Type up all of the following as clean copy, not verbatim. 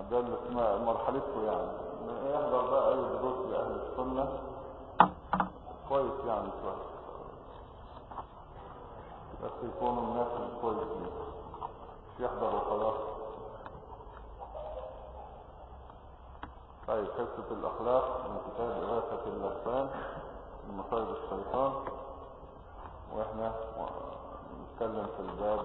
ده اللي اسمها مرحلته يعني. يحضر بقى اي دروس لأهل السنة كويس يعني شوية، بس يكونوا الناس الكويسين، مش يحضر وخلاص. طيب حصة الأخلاق من كتاب إغاثة اللهفان من مصائد الشيطان، واحنا نتكلم في الباب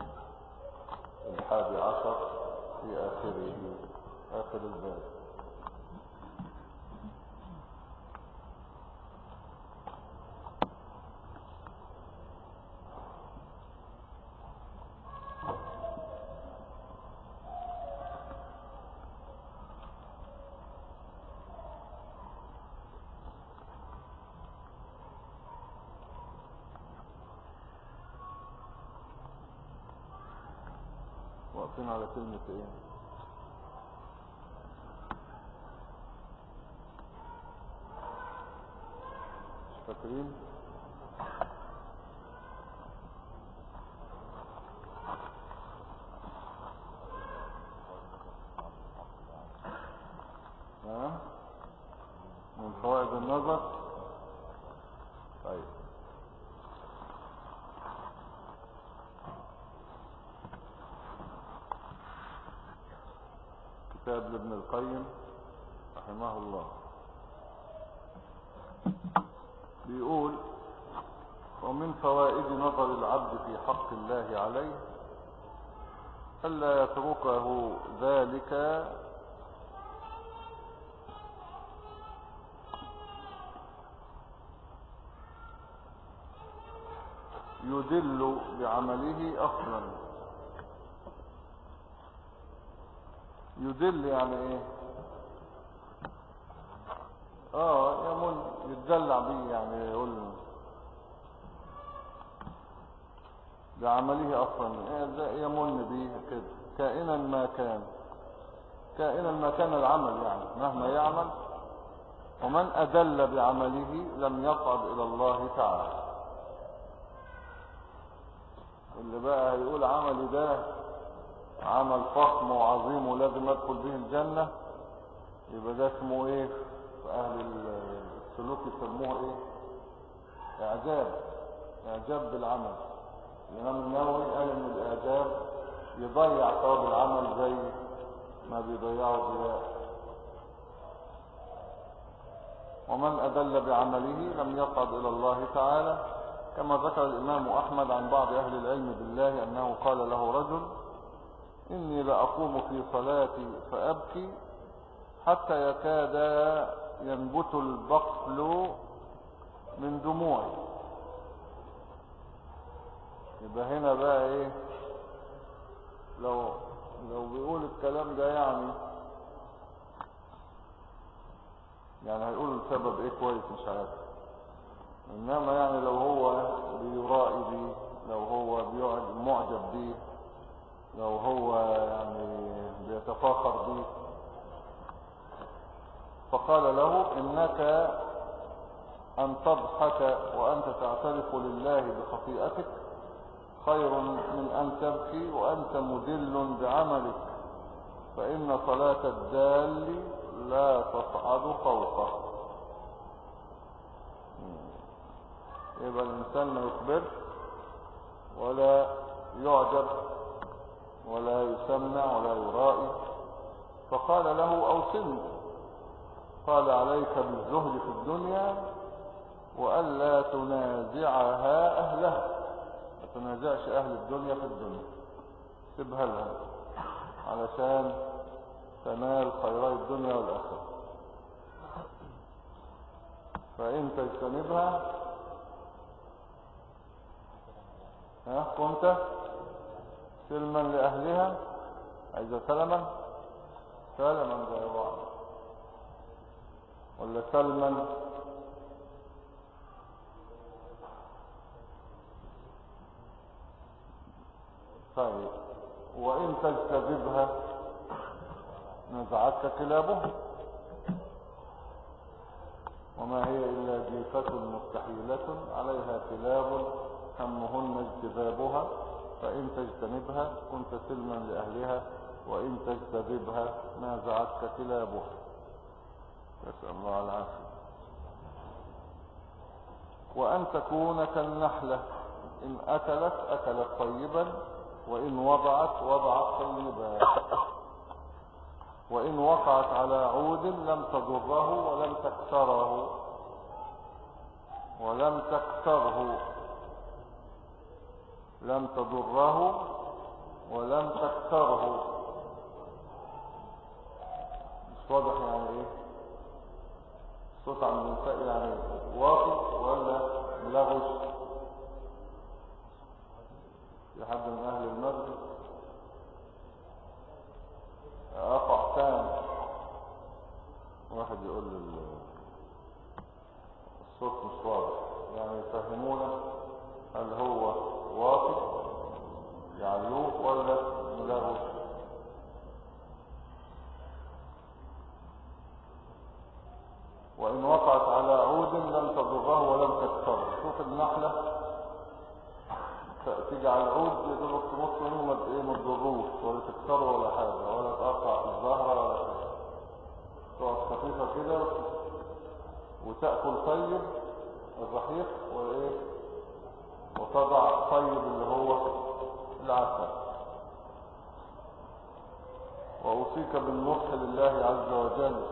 11 في آخر الباب. واقفين على كلمة ايه؟ مش فاكرين؟ من فوائد النظر. طيب كتاب لابن القيم رحمه الله بيقول: ومن فوائد نظر العبد في حق الله عليه ألا يتركه ذلك يدل بعمله أصلا. يدل يعني ايه؟ يمن، يتدلع بيه يعني، يقول بعمله أصلا، يمن بيه كده، كائنا ما كان العمل يعني، مهما يعمل. ومن أدل بعمله لم يصعد إلى الله تعالى. اللي بقى هيقول عملي ده عمل فخم وعظيم ولازم ادخل به الجنة، يبقى ده اسمه ايه في اهل السلوك؟ يسموه ايه؟ اعجاب بالعمل. الامام النووي قال ان الاعجاب يضيع ثواب العمل زي ما بيضيعه الضياء. ومن ادل بعمله لم يصعد الى الله تعالى، كما ذكر الامام احمد عن بعض اهل العلم بالله انه قال له رجل: إني لأقوم في صلاتي فأبكي حتى يكاد ينبت البقل من دموعي. يبقى هنا بقى ايه؟ لو بيقول الكلام ده يعني هيقول السبب ايه كويس مش عارف. انما يعني لو هو بيرائي بيه، لو هو معجب بيه، لو هو يعني بيتفاخر به، فقال له: إنك أن تضحك وأنت تعترف لله بخطيئتك خير من أن تبكي وأنت مدل بعملك، فإن صلاة الدال لا تصعد فوقه. يبقى الإنسان ما يخبرش ولا يعجب ولا يسمع ولا يرائي. فقال له: أوصني. قال: عليك بالزهد في الدنيا وألا تنازعها أهلها. ما تنازعش أهل الدنيا في الدنيا، سيبها لها علشان تنال خيرات الدنيا والآخرة. فإن تجتنبها كنت سلما لأهلها. عايزة سلما زي بعض ولا سلما؟ طيب. وإن تجتذبها نزعتك كلابها، وما هي إلا جيفة مستحيلة عليها كلاب همهن اجتذابها، فإن تجتنبها كنت سلما لأهلها وإن تجتذبها نازعتك كلابها. نسأل الله العافية. وأن تكون كالنحلة، إن أكلت أكلت طيبا، وإن وضعت وضعت طيبا، وإن وقعت على عود لم تضره ولم تكسره لم تضره ولم تكسره. مش واضح يعني ايه الصوت عن النساء؟ يعني واطي ولا ملغش؟ في حد من اهل المسجد اقع تاني؟ واحد يقول الصوت مش واضح، يعني يفهمونا هل هو واطي يعلوه ولا ملغش. وإن وقعت على عود لم تضره ولم تكسره. شوف النحلة تيجي على العود يدلق تمص منه ما تضروش ولا تكسره ولا حاجة ولا تقطع في الزهرة ولا حاجة، تقعد خفيفة كده وتأكل طيب الرحيق وتضع طيب اللي هو العسل. وأوصيك بالنصح لله عز وجل.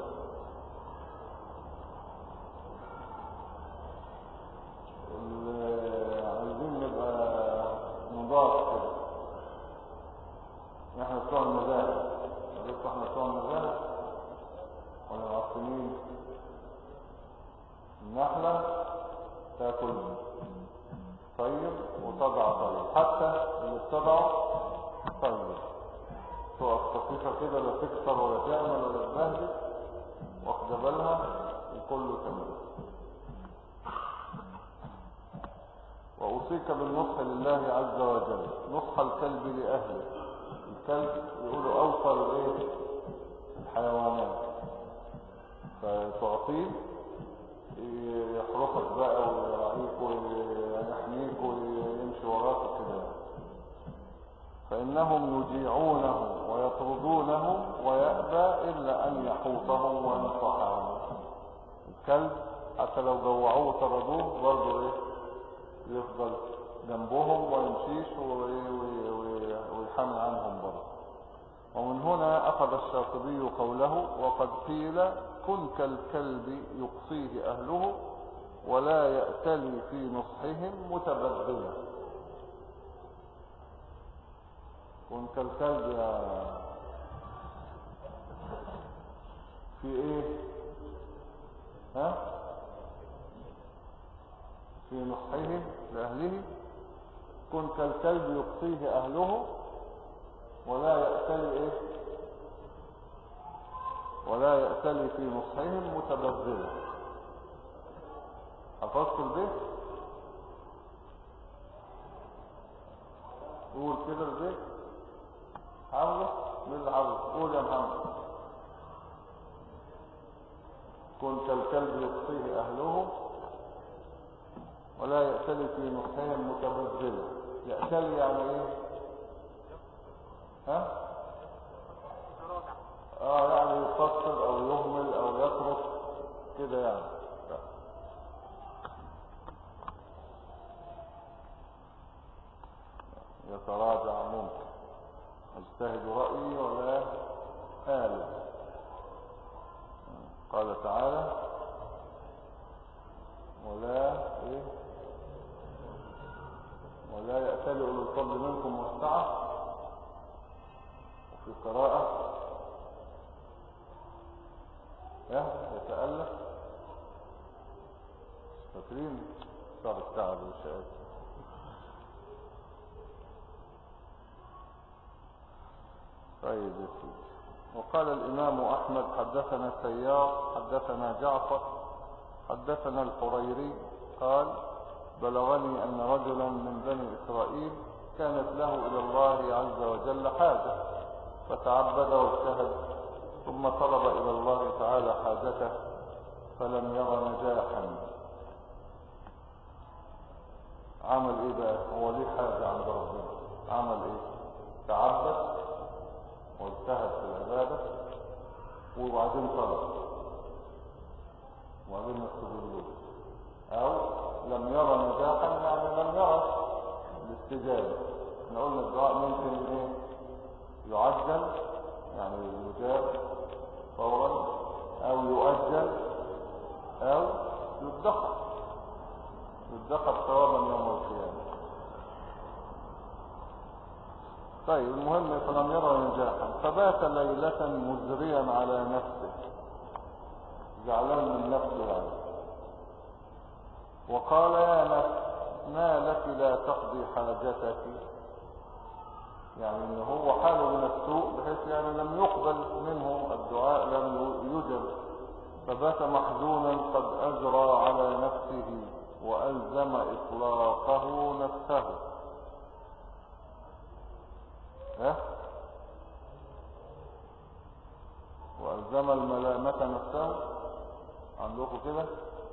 عايزين نبقى نضاف كده. احنا بتوع المزاهر، احنا بتوع المزاهر ولا معصمين؟ النحلة تاكل طيب وتضع طيب، حتى اللي بتضع طيب تقف خفيفة كده، لا تكسر ولا تعمل ولا تبهدل، واخده بالها وكله تمام. وأوصيك بالنصح لله عز وجل. نصح الكلب لأهله. الكلب يقولوا أوصل الحيوانات، فتعطيه يحرسك بقى ويراعيك ويحميك ويمشي وراك كده، فإنهم يجيعونه ويطردونه ويأبى إلا أن يحوطهم وينصحهم. الكلب حتى لو جوعوه وطردوه برضه يفضل جنبهم ويمشيش ويحمي عنهم برضه. ومن هنا أخذ الشاطبي قوله: وقد قيل كن كالكلب يقصيه أهله ولا يأتلي في نصحهم متبذلا. كن كالكلب في ايه؟ في نصحه لأهله. كن كالكلب يقصيه أهله ولا يأتلي ولا يأتلي في نصحهم متبذلا. حفظت البيت؟ قول كده البيت. حافظه؟ مين اللي حافظه؟ قول يا محمد. كن كالكلب يقصيه أهله ولا يأتلي في نصحهم متبذلا. يأتلي يعني ايه؟ يعني يقصر او يهمل او يترك كده يعني. يتراجع ممكن. اجتهد رأيي ولا آلي. قال تعالى: ولا يأتل أولو الفضل منكم والسعة. وفي قراءة يتألف. فاكرين صار التعب والشقاء. طيب يا سيدي. وقال الإمام أحمد: حدثنا سيار حدثنا جعفر حدثنا الحريري قال: بلغني أن رجلا من بني إسرائيل كانت له إلى الله عز وجل حاجة، فتعبد واجتهد، ثم طلب إلى الله تعالى حاجته فلم ير نجاحا. عمل بقى؟ هو ليه حاجة عند ربنا، عمل تعبد واجتهد في العبادة وبعدين طلب وبعدين يستجيب له، أو لم يرى نجاحا يعني لم يرى الاستجابة. احنا قلنا الدعاء ممكن ايه؟ يعجل يعني يجاب فورا، أو يؤجل، أو يدخر ثوابا يوم القيامة. طيب المهم فلم يرى نجاحا فبات ليلة مزريا على نفسه، زعلان من نفسه يعني، وقال يا نفس ما لك لا تقضي حاجتك، يعني ان هو حاله من السوء بحيث يعني لم يقبل منه الدعاء، لم يجب، فبات محزونا قد أجرى على نفسه وألزم إطلاقه نفسه. وألزم الملامة نفسه عندكم كده؟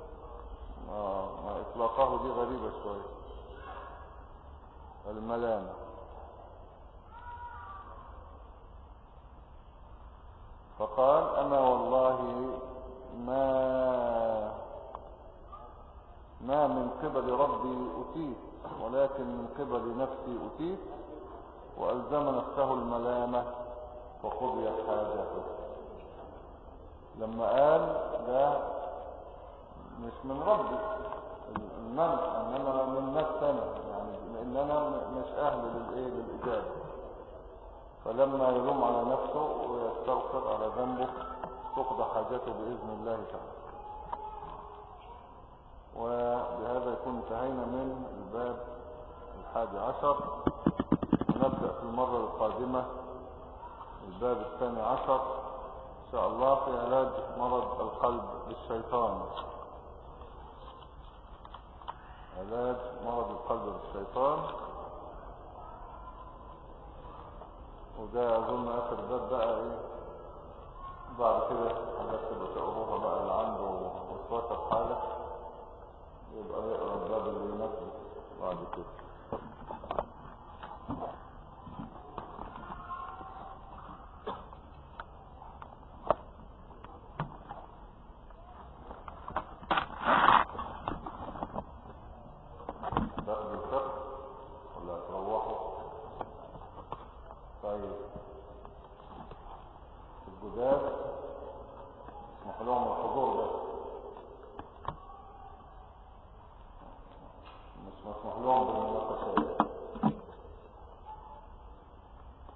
ما إطلاقه دي غريبة شوية، الملامة. فقال أنا والله ما من قبل ربي أتيت، ولكن من قبل نفسي أتيت، وألزم نفسه الملامة فقضي حاجته. لما قال ده مش من ربي المنع، انما من نفسي انا، يعني لان انا مش اهل للاجابه، فلما يلوم على نفسه ويستغفر على ذنبه تقضى حاجته باذن الله تعالى. وبهذا يكون انتهينا من الباب 11، ونبدأ في المرة القادمة الباب 12 إن شاء الله في علاج مرض القلب بالشيطان. علاج مرض القلب بالشيطان، وده أظن آخر باب بقى إيه، بعد كده حاجات تبقى تقروها بقى اللي عنده وسوسة في حاجة يبقى يقرأ الباب اللي يناسبه بعد كده.